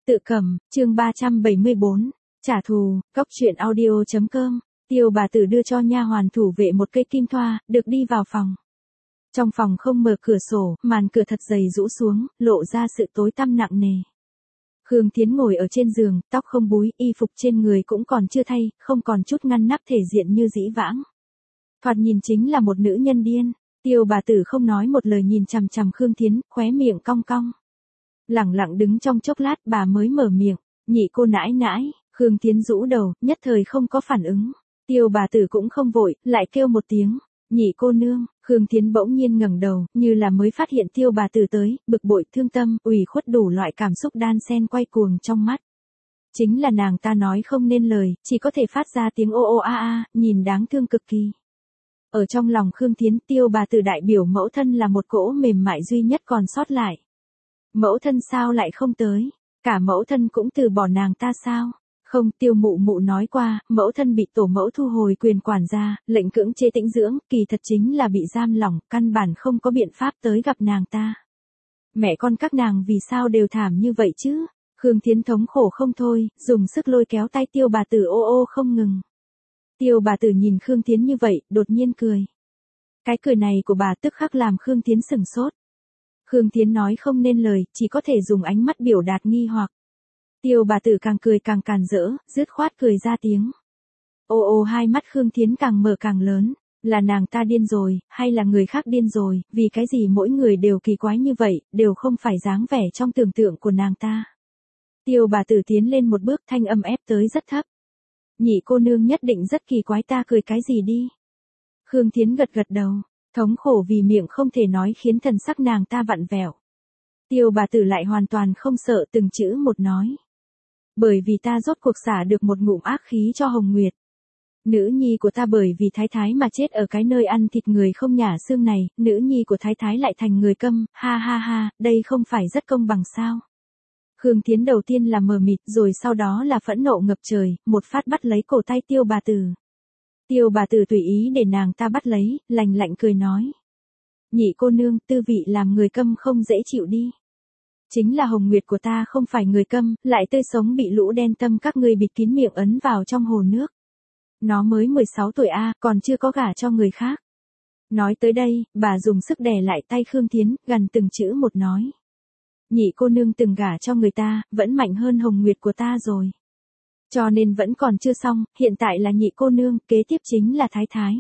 Tự cầm, chương 374, trả thù, cóc truyện audio.com. Tiêu bà tử đưa cho nha hoàn thủ vệ một cây kim thoa, được đi vào phòng. Trong phòng không mở cửa sổ, màn cửa thật dày rũ xuống, lộ ra sự tối tăm nặng nề. Khương Thiến ngồi ở trên giường, tóc không búi, y phục trên người cũng còn chưa thay, không còn chút ngăn nắp thể diện như dĩ vãng. Thoạt nhìn chính là một nữ nhân điên. Tiêu bà tử không nói một lời nhìn chằm chằm Khương Thiến, khóe miệng cong cong. Lẳng lặng đứng trong chốc lát bà mới mở miệng, nhị cô nãi nãi. Khương Thiến rũ đầu, nhất thời không có phản ứng. Tiêu bà tử cũng không vội, lại kêu một tiếng, nhị cô nương. Khương Thiến bỗng nhiên ngẩng đầu, như là mới phát hiện tiêu bà tử tới, bực bội, thương tâm, ủy khuất đủ loại cảm xúc đan xen quay cuồng trong mắt. Chính là nàng ta nói không nên lời, chỉ có thể phát ra tiếng ô ô a a, nhìn đáng thương cực kỳ. Ở trong lòng Khương Thiến, tiêu bà tử đại biểu mẫu thân là một cỗ mềm mại duy nhất còn sót lại. Mẫu thân sao lại không tới? Cả mẫu thân cũng từ bỏ nàng ta sao? Không, tiêu mụ mụ nói qua, mẫu thân bị tổ mẫu thu hồi quyền quản gia, lệnh cưỡng chế tĩnh dưỡng, kỳ thật chính là bị giam lỏng, căn bản không có biện pháp tới gặp nàng ta. Mẹ con các nàng vì sao đều thảm như vậy chứ? Khương Thiến thống khổ không thôi, dùng sức lôi kéo tay tiêu bà tử ô ô không ngừng. Tiêu bà tử nhìn Khương Thiến như vậy, đột nhiên cười. Cái cười này của bà tức khắc làm Khương Thiến sửng sốt. Khương Thiến nói không nên lời, chỉ có thể dùng ánh mắt biểu đạt nghi hoặc. Tiêu bà tử càng cười càng càn rỡ, dứt khoát cười ra tiếng. Ô ô, hai mắt Khương Thiến càng mở càng lớn, là nàng ta điên rồi, hay là người khác điên rồi, vì cái gì mỗi người đều kỳ quái như vậy, đều không phải dáng vẻ trong tưởng tượng của nàng ta. Tiêu bà tử tiến lên một bước, thanh âm ép tới rất thấp. Nhị cô nương nhất định rất kỳ quái, ta cười cái gì đi. Khương Thiến gật gật đầu, thống khổ vì miệng không thể nói khiến thần sắc nàng ta vặn vẹo. Tiêu bà tử lại hoàn toàn không sợ, từng chữ một nói. Bởi vì ta rốt cuộc xả được một ngụm ác khí cho Hồng Nguyệt. Nữ nhi của ta bởi vì thái thái mà chết ở cái nơi ăn thịt người không nhả xương này, nữ nhi của thái thái lại thành người câm, ha ha ha, đây không phải rất công bằng sao. Khương Thiến đầu tiên là mờ mịt, rồi sau đó là phẫn nộ ngập trời, một phát bắt lấy cổ tay tiêu bà tử. Tiêu bà tử tùy ý để nàng ta bắt lấy, lạnh lạnh cười nói. Nhị cô nương, tư vị làm người câm không dễ chịu đi. Chính là Hồng Nguyệt của ta không phải người câm, lại tươi sống bị lũ đen tâm các ngươi bịt kín miệng ấn vào trong hồ nước. Nó mới 16 tuổi a, còn chưa có gả cho người khác. Nói tới đây, bà dùng sức đè lại tay Khương Thiến, gần từng chữ một nói. Nhị cô nương từng gả cho người ta, vẫn mạnh hơn Hồng Nguyệt của ta rồi. Cho nên vẫn còn chưa xong, hiện tại là nhị cô nương, kế tiếp chính là thái thái.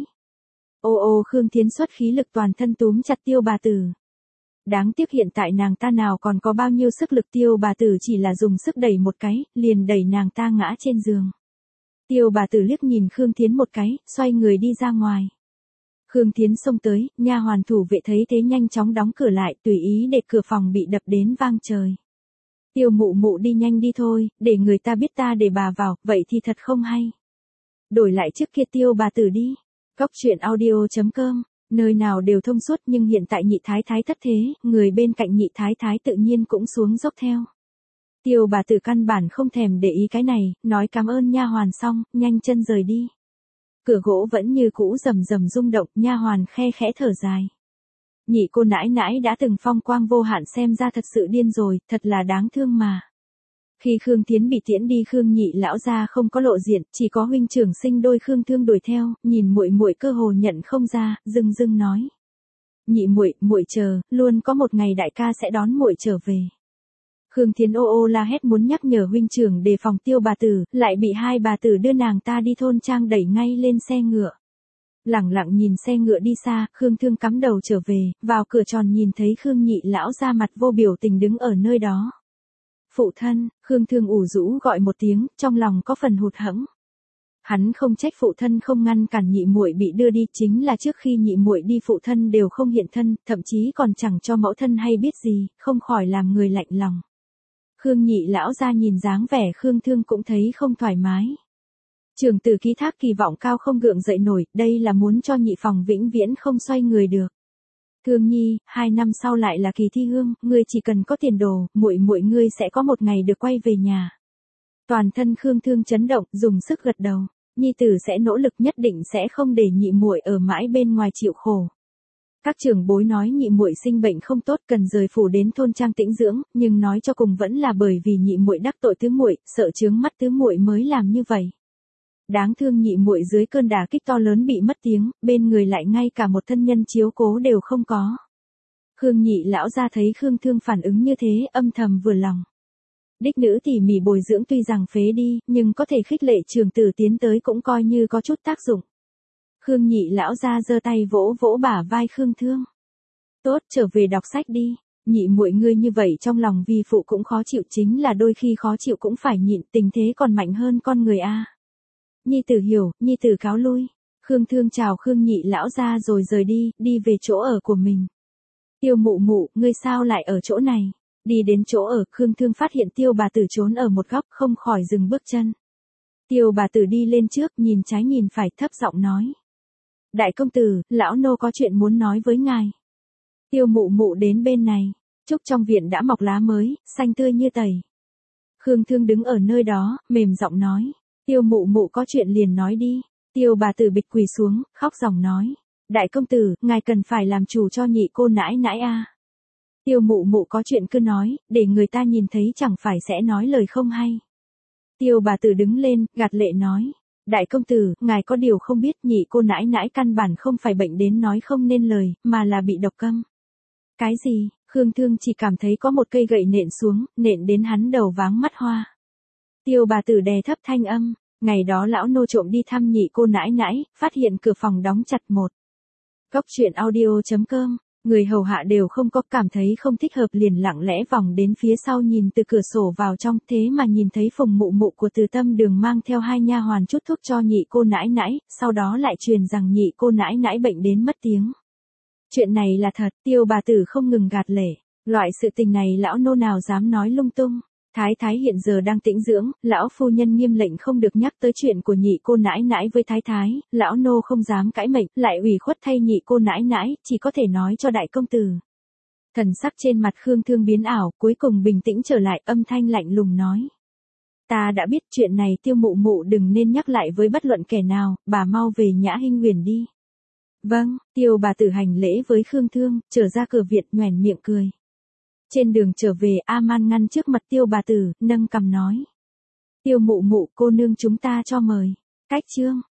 Ô ô, Khương Thiến xuất khí lực toàn thân túm chặt tiêu bà tử. Đáng tiếc hiện tại nàng ta nào còn có bao nhiêu sức lực, tiêu bà tử chỉ là dùng sức đẩy một cái, liền đẩy nàng ta ngã trên giường. Tiêu bà tử liếc nhìn Khương Thiến một cái, xoay người đi ra ngoài. Khương Thiến xông tới, nha hoàn thủ vệ thấy thế nhanh chóng đóng cửa lại, tùy ý để cửa phòng bị đập đến vang trời. Tiêu mụ mụ đi nhanh đi thôi, để người ta biết ta để bà vào, vậy thì thật không hay. Đổi lại trước kia tiêu bà tử đi. Cóc truyện audio.com, nơi nào đều thông suốt, nhưng hiện tại nhị thái thái thất thế, người bên cạnh nhị thái thái tự nhiên cũng xuống dốc theo. Tiêu bà tử căn bản không thèm để ý cái này, nói cảm ơn nha hoàn xong, nhanh chân rời đi. Cửa gỗ vẫn như cũ rầm rầm rung động, nha hoàn khe khẽ thở dài. Nhị cô nãi nãi đã từng phong quang vô hạn, xem ra thật sự điên rồi, thật là đáng thương mà. Khi Khương Thiến bị tiễn đi, Khương nhị lão gia không có lộ diện, chỉ có huynh trưởng sinh đôi Khương Thương đuổi theo, nhìn muội muội cơ hồ nhận không ra, dưng dưng nói: "Nhị muội, muội chờ, luôn có một ngày đại ca sẽ đón muội trở về." Khương Thiến ô ô la hét muốn nhắc nhở huynh trưởng đề phòng tiêu bà tử, lại bị hai bà tử đưa nàng ta đi thôn trang đẩy ngay lên xe ngựa. Lẳng lặng nhìn xe ngựa đi xa, Khương Thương cắm đầu trở về, vào cửa tròn nhìn thấy Khương nhị lão ra mặt vô biểu tình đứng ở nơi đó. Phụ thân, Khương Thương ủ rũ gọi một tiếng, trong lòng có phần hụt hẫng. Hắn không trách phụ thân không ngăn cản nhị muội bị đưa đi, chính là trước khi nhị muội đi phụ thân đều không hiện thân, thậm chí còn chẳng cho mẫu thân hay biết gì, không khỏi làm người lạnh lòng. Khương nhị lão ra nhìn dáng vẻ Khương Thương cũng thấy không thoải mái. Trường tử ký thác kỳ vọng cao không gượng dậy nổi, đây là muốn cho nhị phòng vĩnh viễn không xoay người được. Thương nhi, 2 năm sau lại là kỳ thi hương, ngươi chỉ cần có tiền đồ, muội muội ngươi sẽ có một ngày được quay về nhà. Toàn thân Khương Thương chấn động, dùng sức gật đầu, nhi tử sẽ nỗ lực, nhất định sẽ không để nhị muội ở mãi bên ngoài chịu khổ. Các trưởng bối nói nhị muội sinh bệnh không tốt cần rời phủ đến thôn trang tĩnh dưỡng, nhưng nói cho cùng vẫn là bởi vì nhị muội đắc tội tứ muội, sợ chướng mắt tứ muội mới làm như vậy. Đáng thương nhị muội dưới cơn đả kích to lớn bị mất tiếng, bên người lại ngay cả một thân nhân chiếu cố đều không có. Khương nhị lão ra thấy Khương Thương phản ứng như thế, âm thầm vừa lòng. Đích nữ tỉ mỉ bồi dưỡng tuy rằng phế đi, nhưng có thể khích lệ trường tử tiến tới cũng coi như có chút tác dụng. Khương nhị lão ra giơ tay vỗ vỗ bả vai Khương Thương. Tốt, trở về đọc sách đi. Nhị muội ngươi như vậy trong lòng vi phụ cũng khó chịu, chính là đôi khi khó chịu cũng phải nhịn, tình thế còn mạnh hơn con người a. Nhi tử hiểu, nhi tử cáo lui. Khương Thương chào Khương nhị lão ra rồi rời đi, đi về chỗ ở của mình. Tiêu mụ mụ, ngươi sao lại ở chỗ này? Đi đến chỗ ở, Khương Thương phát hiện Tiêu bà tử trốn ở một góc, không khỏi dừng bước chân. Tiêu bà tử đi lên trước, nhìn trái nhìn phải, thấp giọng nói. Đại công tử, lão nô có chuyện muốn nói với ngài. Tiêu mụ mụ đến bên này. Trúc trong viện đã mọc lá mới, xanh tươi như tẩy. Khương Thương đứng ở nơi đó, mềm giọng nói. Tiêu mụ mụ có chuyện liền nói đi. Tiêu bà tử bịch quỳ xuống, khóc ròng nói. Đại công tử, ngài cần phải làm chủ cho nhị cô nãi nãi a. Tiêu mụ mụ có chuyện cứ nói, để người ta nhìn thấy chẳng phải sẽ nói lời không hay. Tiêu bà tử đứng lên, gạt lệ nói. Đại công tử, ngài có điều không biết nhị cô nãi nãi căn bản không phải bệnh đến nói không nên lời, mà là bị độc câm. Cái gì? Khương Thương chỉ cảm thấy có một cây gậy nện xuống, nện đến hắn đầu váng mắt hoa. Tiêu bà tử đè thấp thanh âm, ngày đó lão nô trộm đi thăm nhị cô nãi nãi, phát hiện cửa phòng đóng chặt một. Góc truyện audio.com, người hầu hạ đều không có, cảm thấy không thích hợp liền lặng lẽ vòng đến phía sau nhìn từ cửa sổ vào trong, thế mà nhìn thấy Phùng mụ mụ của Từ Tâm Đường mang theo hai nha hoàn chút thuốc cho nhị cô nãi nãi, sau đó lại truyền rằng nhị cô nãi nãi bệnh đến mất tiếng. Chuyện này là thật, Tiêu bà tử không ngừng gạt lệ, loại sự tình này lão nô nào dám nói lung tung. Thái thái hiện giờ đang tĩnh dưỡng, lão phu nhân nghiêm lệnh không được nhắc tới chuyện của nhị cô nãi nãi với thái thái, lão nô không dám cãi mệnh, lại ủy khuất thay nhị cô nãi nãi, chỉ có thể nói cho đại công tử. Thần sắc trên mặt Khương Thương biến ảo, cuối cùng bình tĩnh trở lại, âm thanh lạnh lùng nói. Ta đã biết chuyện này, Tiêu mụ mụ đừng nên nhắc lại với bất luận kẻ nào, bà mau về Nhã Hinh Huyền đi. Vâng, Tiêu bà tử hành lễ với Khương Thương, trở ra cửa viện nhoẻn miệng cười. Trên đường trở về, A-man ngăn trước mặt Tiêu bà tử, nâng cằm nói. Tiêu mụ mụ, cô nương chúng ta cho mời. Cách chương.